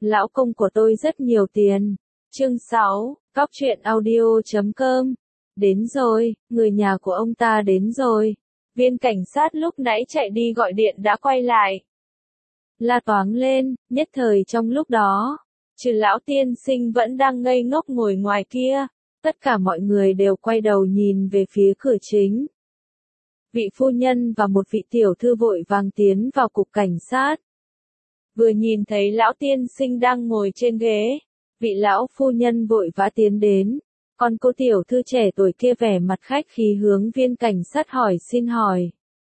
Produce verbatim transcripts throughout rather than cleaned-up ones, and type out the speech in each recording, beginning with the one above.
Lão công của tôi rất nhiều tiền. Chương sáu, Cóc truyện audio chấm com. Đến rồi, người nhà của ông ta đến rồi. Viên cảnh sát lúc nãy chạy đi gọi điện đã quay lại. La toáng lên, nhất thời trong lúc đó, trừ lão tiên sinh vẫn đang ngây ngốc ngồi ngoài kia, tất cả mọi người đều quay đầu nhìn về phía cửa chính. Vị phu nhân và một vị tiểu thư vội vàng tiến vào cục cảnh sát. Vừa nhìn thấy lão tiên sinh đang ngồi trên ghế, vị lão phu nhân vội vã tiến đến, còn cô tiểu thư trẻ tuổi kia vẻ mặt khách khí hướng viên cảnh sát hỏi xin hỏi.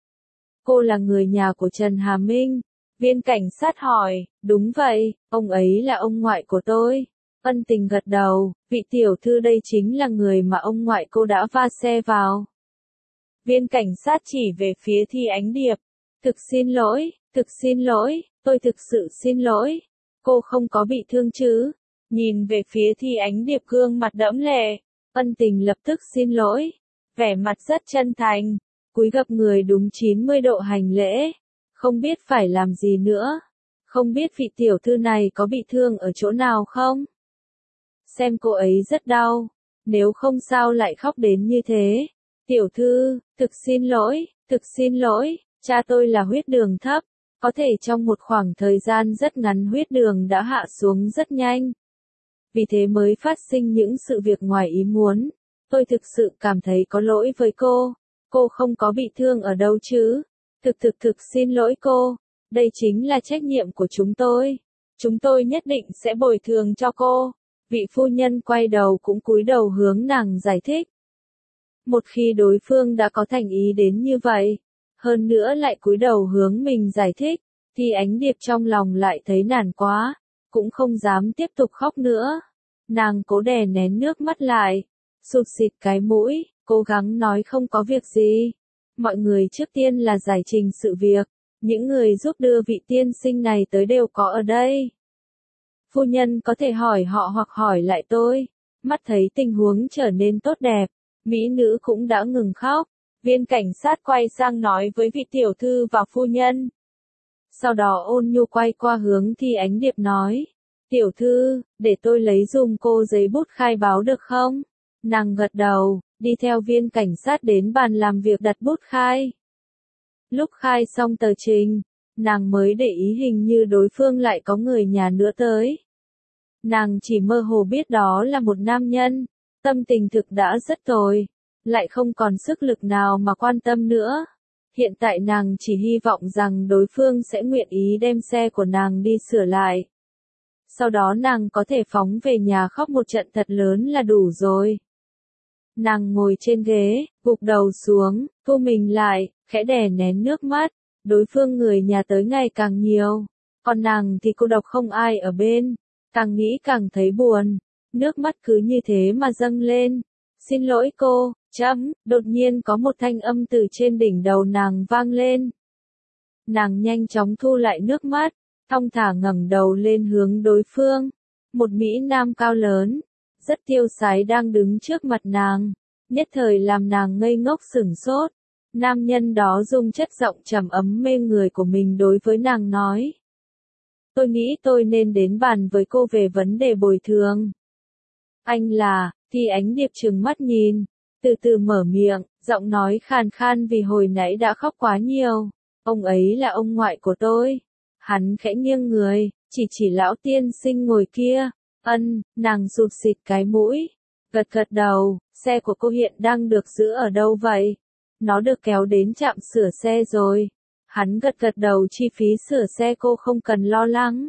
Cô là người nhà của Trần Hà Minh. Viên cảnh sát hỏi, đúng vậy, ông ấy là ông ngoại của tôi. Ân Tình gật đầu, vị tiểu thư đây chính là người mà ông ngoại cô đã va xe vào. Viên cảnh sát chỉ về phía Thi Ánh Điệp. Thực xin lỗi, thực xin lỗi, tôi thực sự xin lỗi. Cô không có bị thương chứ? Nhìn về phía Thi Ánh Điệp gương mặt đẫm lệ, Ân Tình lập tức xin lỗi. Vẻ mặt rất chân thành, cúi gập người đúng chín mươi độ hành lễ. Không biết phải làm gì nữa. Không biết vị tiểu thư này có bị thương ở chỗ nào không? Xem cô ấy rất đau. Nếu không sao lại khóc đến như thế. Tiểu thư, thực xin lỗi, thực xin lỗi, cha tôi là huyết đường thấp. Có thể trong một khoảng thời gian rất ngắn huyết đường đã hạ xuống rất nhanh. Vì thế mới phát sinh những sự việc ngoài ý muốn. Tôi thực sự cảm thấy có lỗi với cô. Cô không có bị thương ở đâu chứ? Thực thực thực xin lỗi cô. Đây chính là trách nhiệm của chúng tôi. Chúng tôi nhất định sẽ bồi thường cho cô. Vị phu nhân quay đầu cũng cúi đầu hướng nàng giải thích. Một khi đối phương đã có thành ý đến như vậy, hơn nữa lại cúi đầu hướng mình giải thích, thì Ánh Điệp trong lòng lại thấy nản quá, cũng không dám tiếp tục khóc nữa. Nàng cố đè nén nước mắt lại, sụt xịt cái mũi, cố gắng nói không có việc gì. Mọi người trước tiên là giải trình sự việc, những người giúp đưa vị tiên sinh này tới đều có ở đây. Phu nhân có thể hỏi họ hoặc hỏi lại tôi. Mắt thấy tình huống trở nên tốt đẹp, mỹ nữ cũng đã ngừng khóc. Viên cảnh sát quay sang nói với vị tiểu thư và phu nhân. Sau đó ôn nhu quay qua hướng Thi Ánh Điệp nói. Tiểu thư, để tôi lấy dùm cô giấy bút khai báo được không? Nàng gật đầu, đi theo viên cảnh sát đến bàn làm việc đặt bút khai. Lúc khai xong tờ trình, nàng mới để ý hình như đối phương lại có người nhà nữa tới. Nàng chỉ mơ hồ biết đó là một nam nhân, tâm tình thực đã rất tồi, lại không còn sức lực nào mà quan tâm nữa. Hiện tại nàng chỉ hy vọng rằng đối phương sẽ nguyện ý đem xe của nàng đi sửa lại. Sau đó nàng có thể phóng về nhà khóc một trận thật lớn là đủ rồi. Nàng ngồi trên ghế, gục đầu xuống, thu mình lại, khẽ đè nén nước mắt. Đối phương người nhà tới ngày càng nhiều, còn nàng thì cô độc không ai ở bên. Càng nghĩ càng thấy buồn, nước mắt cứ như thế mà dâng lên. Xin lỗi cô, chấm, đột nhiên có một thanh âm từ trên đỉnh đầu nàng vang lên. Nàng nhanh chóng thu lại nước mắt, thong thả ngẩng đầu lên hướng đối phương. Một mỹ nam cao lớn, rất tiêu sái đang đứng trước mặt nàng, nhất thời làm nàng ngây ngốc sửng sốt. Nam nhân đó dùng chất giọng trầm ấm mê người của mình đối với nàng nói. Tôi nghĩ tôi nên đến bàn với cô về vấn đề bồi thường. Anh là, Thi Ánh Điệp trừng mắt nhìn, từ từ mở miệng, giọng nói khàn khan vì hồi nãy đã khóc quá nhiều. Ông ấy là ông ngoại của tôi. Hắn khẽ nghiêng người, chỉ chỉ lão tiên sinh ngồi kia. Ân, nàng sụt xịt cái mũi, gật gật đầu, xe của cô hiện đang được giữ ở đâu vậy? Nó được kéo đến trạm sửa xe rồi. Hắn gật gật đầu, chi phí sửa xe cô không cần lo lắng.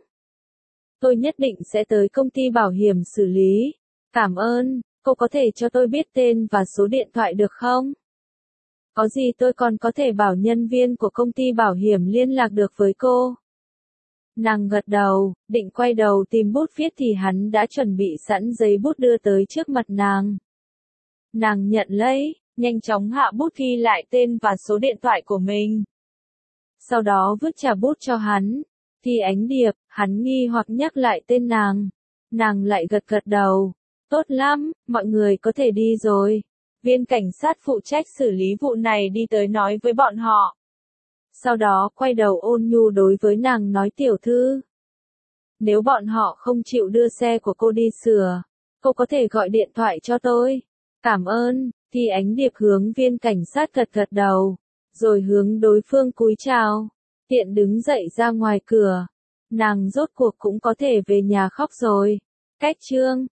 Tôi nhất định sẽ tới công ty bảo hiểm xử lý. Cảm ơn, cô có thể cho tôi biết tên và số điện thoại được không? Có gì tôi còn có thể bảo nhân viên của công ty bảo hiểm liên lạc được với cô. Nàng gật đầu, định quay đầu tìm bút viết thì hắn đã chuẩn bị sẵn giấy bút đưa tới trước mặt nàng. Nàng nhận lấy, nhanh chóng hạ bút ghi lại tên và số điện thoại của mình. Sau đó vứt trả bút cho hắn. Thi Ánh Điệp, hắn nghi hoặc nhắc lại tên nàng. Nàng lại gật gật đầu. Tốt lắm, mọi người có thể đi rồi. Viên cảnh sát phụ trách xử lý vụ này đi tới nói với bọn họ. Sau đó quay đầu ôn nhu đối với nàng nói tiểu thư. Nếu bọn họ không chịu đưa xe của cô đi sửa, cô có thể gọi điện thoại cho tôi. Cảm ơn, Thi Ánh Điệp hướng viên cảnh sát gật gật đầu, rồi hướng đối phương cúi chào. Tiện đứng dậy ra ngoài cửa. Nàng rốt cuộc cũng có thể về nhà khóc rồi. Cách chương